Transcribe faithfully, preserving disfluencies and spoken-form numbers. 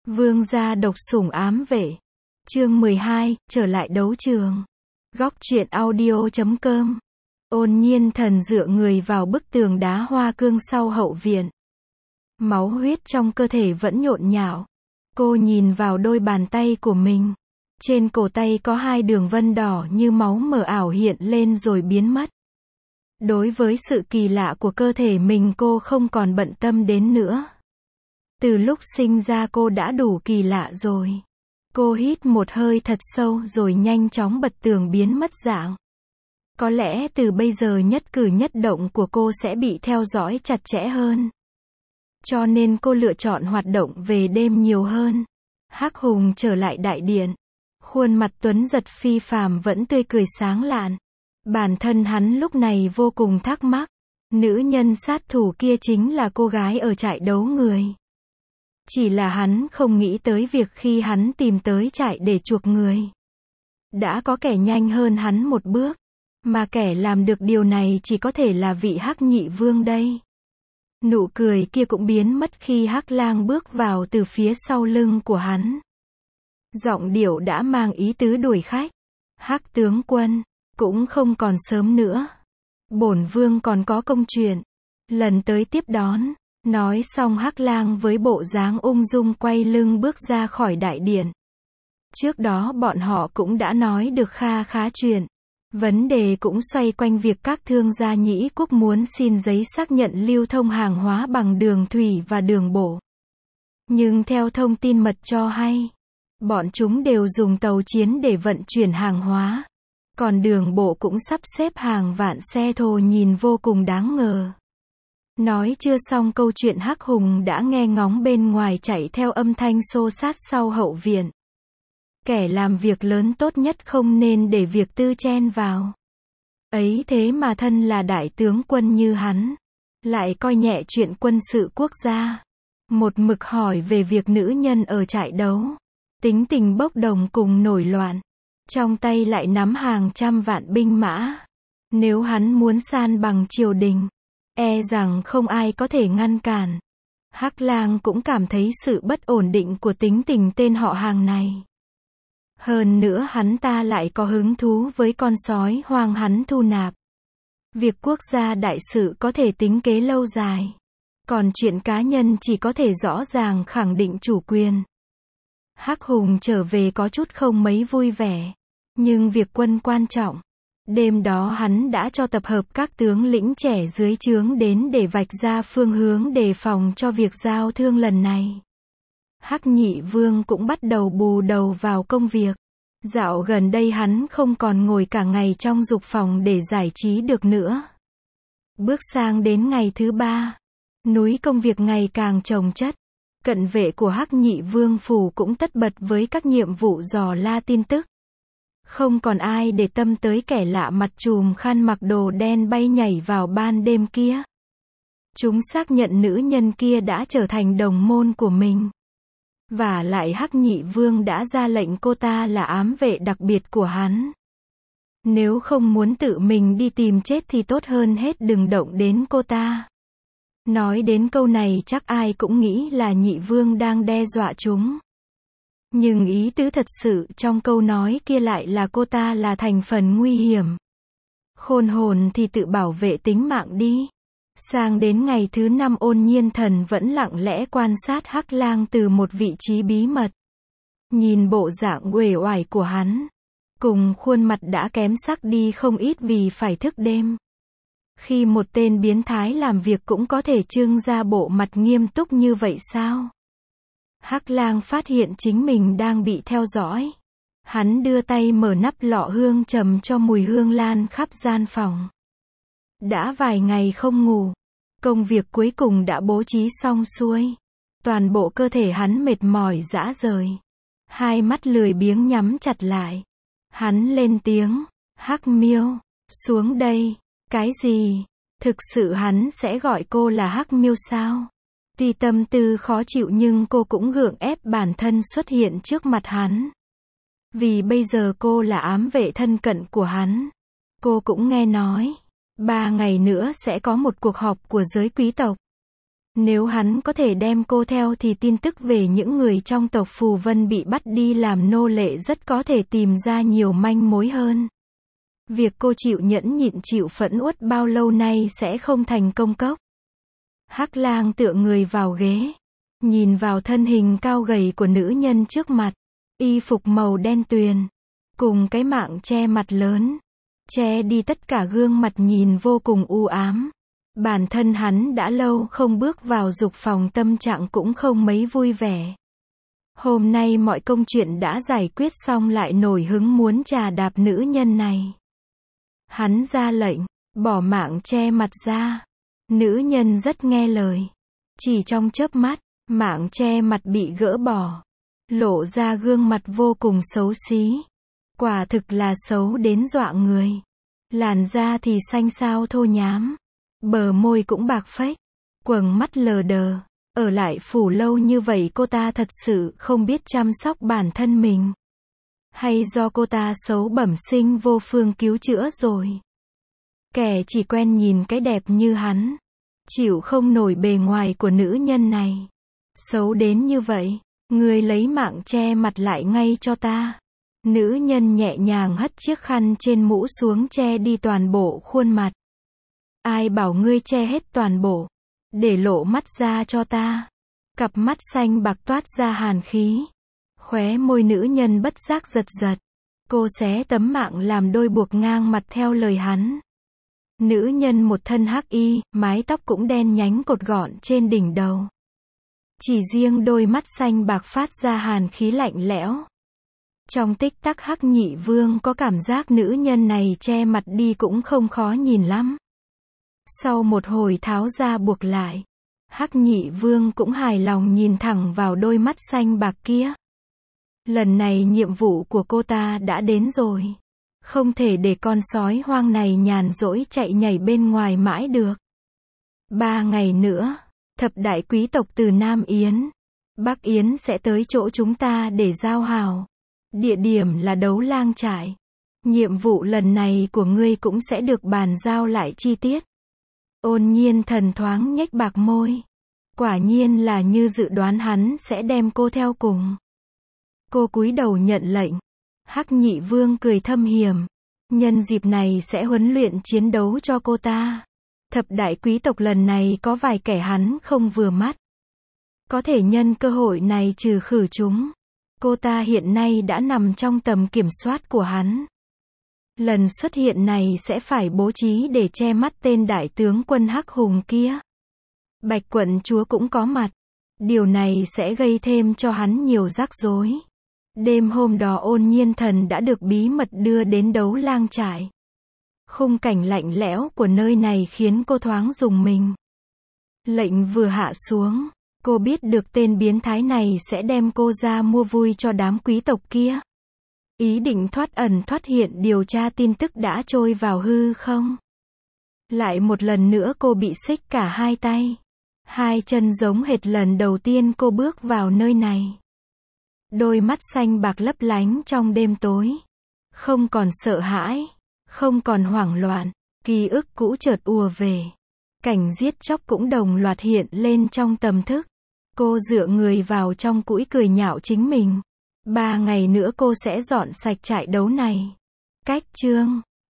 Vương gia độc sủng ám vệ. Chương mười hai, trở lại đấu trường. Góc truyện audio chấm com. Ôn Nhiên Thần dựa người vào bức tường đá hoa cương sau hậu viện. Máu huyết trong cơ thể vẫn nhộn nhạo. Cô nhìn vào đôi bàn tay của mình. Trên cổ tay có hai đường vân đỏ như máu mờ ảo hiện lên rồi biến mất. Đối với sự kỳ lạ của cơ thể mình cô không còn bận tâm đến nữa. Từ lúc sinh ra cô đã đủ kỳ lạ rồi. Cô hít một hơi thật sâu rồi nhanh chóng bật tường biến mất dạng. Có lẽ từ bây giờ nhất cử nhất động của cô sẽ bị theo dõi chặt chẽ hơn. Cho nên cô lựa chọn hoạt động về đêm nhiều hơn. Hắc Hùng trở lại đại điện. Khuôn mặt tuấn giật phi phàm vẫn tươi cười sáng lạn. Bản thân hắn lúc này vô cùng thắc mắc. Nữ nhân sát thủ kia chính là cô gái ở trại đấu người. Chỉ là hắn không nghĩ tới việc khi hắn tìm tới trại để chuộc người. Đã có kẻ nhanh hơn hắn một bước. Mà kẻ làm được điều này chỉ có thể là vị Hắc Nhị Vương đây. Nụ cười kia cũng biến mất khi Hắc Lang bước vào từ phía sau lưng của hắn. Giọng điệu đã mang ý tứ đuổi khách. Hắc tướng quân, cũng không còn sớm nữa. Bổn vương còn có công chuyện. Lần tới tiếp đón. Nói xong Hắc Lang với bộ dáng ung dung quay lưng bước ra khỏi đại điện. Trước đó bọn họ cũng đã nói được kha khá chuyện. Vấn đề cũng xoay quanh việc các thương gia Nhĩ Quốc muốn xin giấy xác nhận lưu thông hàng hóa bằng đường thủy và đường bộ. Nhưng theo thông tin mật cho hay, bọn chúng đều dùng tàu chiến để vận chuyển hàng hóa. Còn đường bộ cũng sắp xếp hàng vạn xe thồ nhìn vô cùng đáng ngờ. Nói chưa xong câu chuyện Hắc Hùng đã nghe ngóng bên ngoài chạy theo âm thanh xô xát sau hậu viện. Kẻ làm việc lớn tốt nhất không nên để việc tư chen vào. Ấy thế mà thân là đại tướng quân như hắn, lại coi nhẹ chuyện quân sự quốc gia. Một mực hỏi về việc nữ nhân ở trại đấu. Tính tình bốc đồng cùng nổi loạn. Trong tay lại nắm hàng trăm vạn binh mã. Nếu hắn muốn san bằng triều đình, e rằng không ai có thể ngăn cản. Hắc Lang cũng cảm thấy sự bất ổn định của tính tình tên họ hàng này. Hơn nữa hắn ta lại có hứng thú với con sói hoang hắn thu nạp. Việc quốc gia đại sự có thể tính kế lâu dài. Còn chuyện cá nhân chỉ có thể rõ ràng khẳng định chủ quyền. Hắc Hùng trở về có chút không mấy vui vẻ. Nhưng việc quân quan trọng. Đêm đó hắn đã cho tập hợp các tướng lĩnh trẻ dưới trướng đến để vạch ra phương hướng đề phòng cho việc giao thương lần này. Hắc Nhị Vương cũng bắt đầu bù đầu vào công việc. Dạo gần đây hắn không còn ngồi cả ngày trong dục phòng để giải trí được nữa. Bước sang đến ngày thứ ba, núi công việc ngày càng chồng chất. Cận vệ của Hắc Nhị Vương phủ cũng tất bật với các nhiệm vụ dò la tin tức. Không còn ai để tâm tới kẻ lạ mặt trùm khăn mặc đồ đen bay nhảy vào ban đêm kia. Chúng xác nhận nữ nhân kia đã trở thành đồng môn của mình. Và lại Hắc Nhị Vương đã ra lệnh cô ta là ám vệ đặc biệt của hắn. Nếu không muốn tự mình đi tìm chết thì tốt hơn hết đừng động đến cô ta. Nói đến câu này chắc ai cũng nghĩ là Nhị Vương đang đe dọa chúng. Nhưng ý tứ thật sự trong câu nói kia lại là cô ta là thành phần nguy hiểm. Khôn hồn thì tự bảo vệ tính mạng đi. Sang đến ngày thứ năm Ôn Nhiên Thần vẫn lặng lẽ quan sát Hắc Lang từ một vị trí bí mật. Nhìn bộ dạng uể oải của hắn. Cùng khuôn mặt đã kém sắc đi không ít vì phải thức đêm. Khi một tên biến thái làm việc cũng có thể trưng ra bộ mặt nghiêm túc như vậy sao? Hắc Lang phát hiện chính mình đang bị theo dõi. Hắn đưa tay mở nắp lọ hương trầm cho mùi hương lan khắp gian phòng. Đã vài ngày không ngủ. Công việc cuối cùng đã bố trí xong xuôi. Toàn bộ cơ thể hắn mệt mỏi rã rời. Hai mắt lười biếng nhắm chặt lại. Hắn lên tiếng. Hắc Miêu, xuống đây. Cái gì? Thực sự hắn sẽ gọi cô là Hắc Miêu sao? Tuy tâm tư khó chịu nhưng cô cũng gượng ép bản thân xuất hiện trước mặt hắn. Vì bây giờ cô là ám vệ thân cận của hắn. Cô cũng nghe nói. Ba ngày nữa sẽ có một cuộc họp của giới quý tộc. Nếu hắn có thể đem cô theo thì tin tức về những người trong tộc Phù Vân bị bắt đi làm nô lệ rất có thể tìm ra nhiều manh mối hơn. Việc cô chịu nhẫn nhịn chịu phẫn uất bao lâu nay sẽ không thành công cốc. Hắc Lang tựa người vào ghế, nhìn vào thân hình cao gầy của nữ nhân trước mặt, y phục màu đen tuyền, cùng cái mạng che mặt lớn, che đi tất cả gương mặt nhìn vô cùng u ám. Bản thân hắn đã lâu không bước vào dục phòng, tâm trạng cũng không mấy vui vẻ. Hôm nay mọi công chuyện đã giải quyết xong lại nổi hứng muốn trà đạp nữ nhân này. Hắn ra lệnh, bỏ mạng che mặt ra. Nữ nhân rất nghe lời. Chỉ trong chớp mắt, mạng che mặt bị gỡ bỏ. Lộ ra gương mặt vô cùng xấu xí. Quả thực là xấu đến dọa người. Làn da thì xanh xao thô nhám. Bờ môi cũng bạc phách. Quầng mắt lờ đờ. Ở lại phủ lâu như vậy cô ta thật sự không biết chăm sóc bản thân mình. Hay do cô ta xấu bẩm sinh vô phương cứu chữa rồi. Kẻ chỉ quen nhìn cái đẹp như hắn, chịu không nổi bề ngoài của nữ nhân này. Xấu đến như vậy, người lấy mạng che mặt lại ngay cho ta. Nữ nhân nhẹ nhàng hất chiếc khăn trên mũ xuống che đi toàn bộ khuôn mặt. Ai bảo ngươi che hết toàn bộ, để lộ mắt ra cho ta. Cặp mắt xanh bạc toát ra hàn khí. Khóe môi nữ nhân bất giác giật giật. Cô xé tấm mạng làm đôi buộc ngang mặt theo lời hắn. Nữ nhân một thân hắc y, mái tóc cũng đen nhánh cột gọn trên đỉnh đầu. Chỉ riêng đôi mắt xanh bạc phát ra hàn khí lạnh lẽo. Trong tích tắc Hắc Nhị Vương có cảm giác nữ nhân này che mặt đi cũng không khó nhìn lắm. Sau một hồi tháo ra buộc lại, Hắc Nhị Vương cũng hài lòng nhìn thẳng vào đôi mắt xanh bạc kia. Lần này nhiệm vụ của cô ta đã đến rồi. Không thể để con sói hoang này nhàn rỗi chạy nhảy bên ngoài mãi được. Ba ngày nữa, thập đại quý tộc từ Nam Yến, Bắc Yến sẽ tới chỗ chúng ta để giao hảo. Địa điểm là Đấu Lang Trại. Nhiệm vụ lần này của ngươi cũng sẽ được bàn giao lại chi tiết. Ôn Nhiên Thần thoáng nhếch bạc môi. Quả nhiên là như dự đoán hắn sẽ đem cô theo cùng. Cô cúi đầu nhận lệnh. Hắc Nhị Vương cười thâm hiểm. Nhân dịp này sẽ huấn luyện chiến đấu cho cô ta. Thập đại quý tộc lần này có vài kẻ hắn không vừa mắt. Có thể nhân cơ hội này trừ khử chúng. Cô ta hiện nay đã nằm trong tầm kiểm soát của hắn. Lần xuất hiện này sẽ phải bố trí để che mắt tên đại tướng quân Hắc Hùng kia. Bạch quận chúa cũng có mặt. Điều này sẽ gây thêm cho hắn nhiều rắc rối. Đêm hôm đó Ôn Nhiên Thần đã được bí mật đưa đến Đấu Lang Trại. Khung cảnh lạnh lẽo của nơi này khiến cô thoáng rùng mình. Lệnh vừa hạ xuống, cô biết được tên biến thái này sẽ đem cô ra mua vui cho đám quý tộc kia. Ý định thoát ẩn thoát hiện điều tra tin tức đã trôi vào hư không. Lại một lần nữa cô bị xích cả hai tay. Hai chân giống hệt lần đầu tiên cô bước vào nơi này. Đôi mắt xanh bạc lấp lánh trong đêm tối. Không còn sợ hãi, không còn hoảng loạn, ký ức cũ chợt ùa về. Cảnh giết chóc cũng đồng loạt hiện lên trong tầm thức. Cô dựa người vào trong cũi cười nhạo chính mình. Ba ngày nữa cô sẽ dọn sạch trại đấu này. Cách chương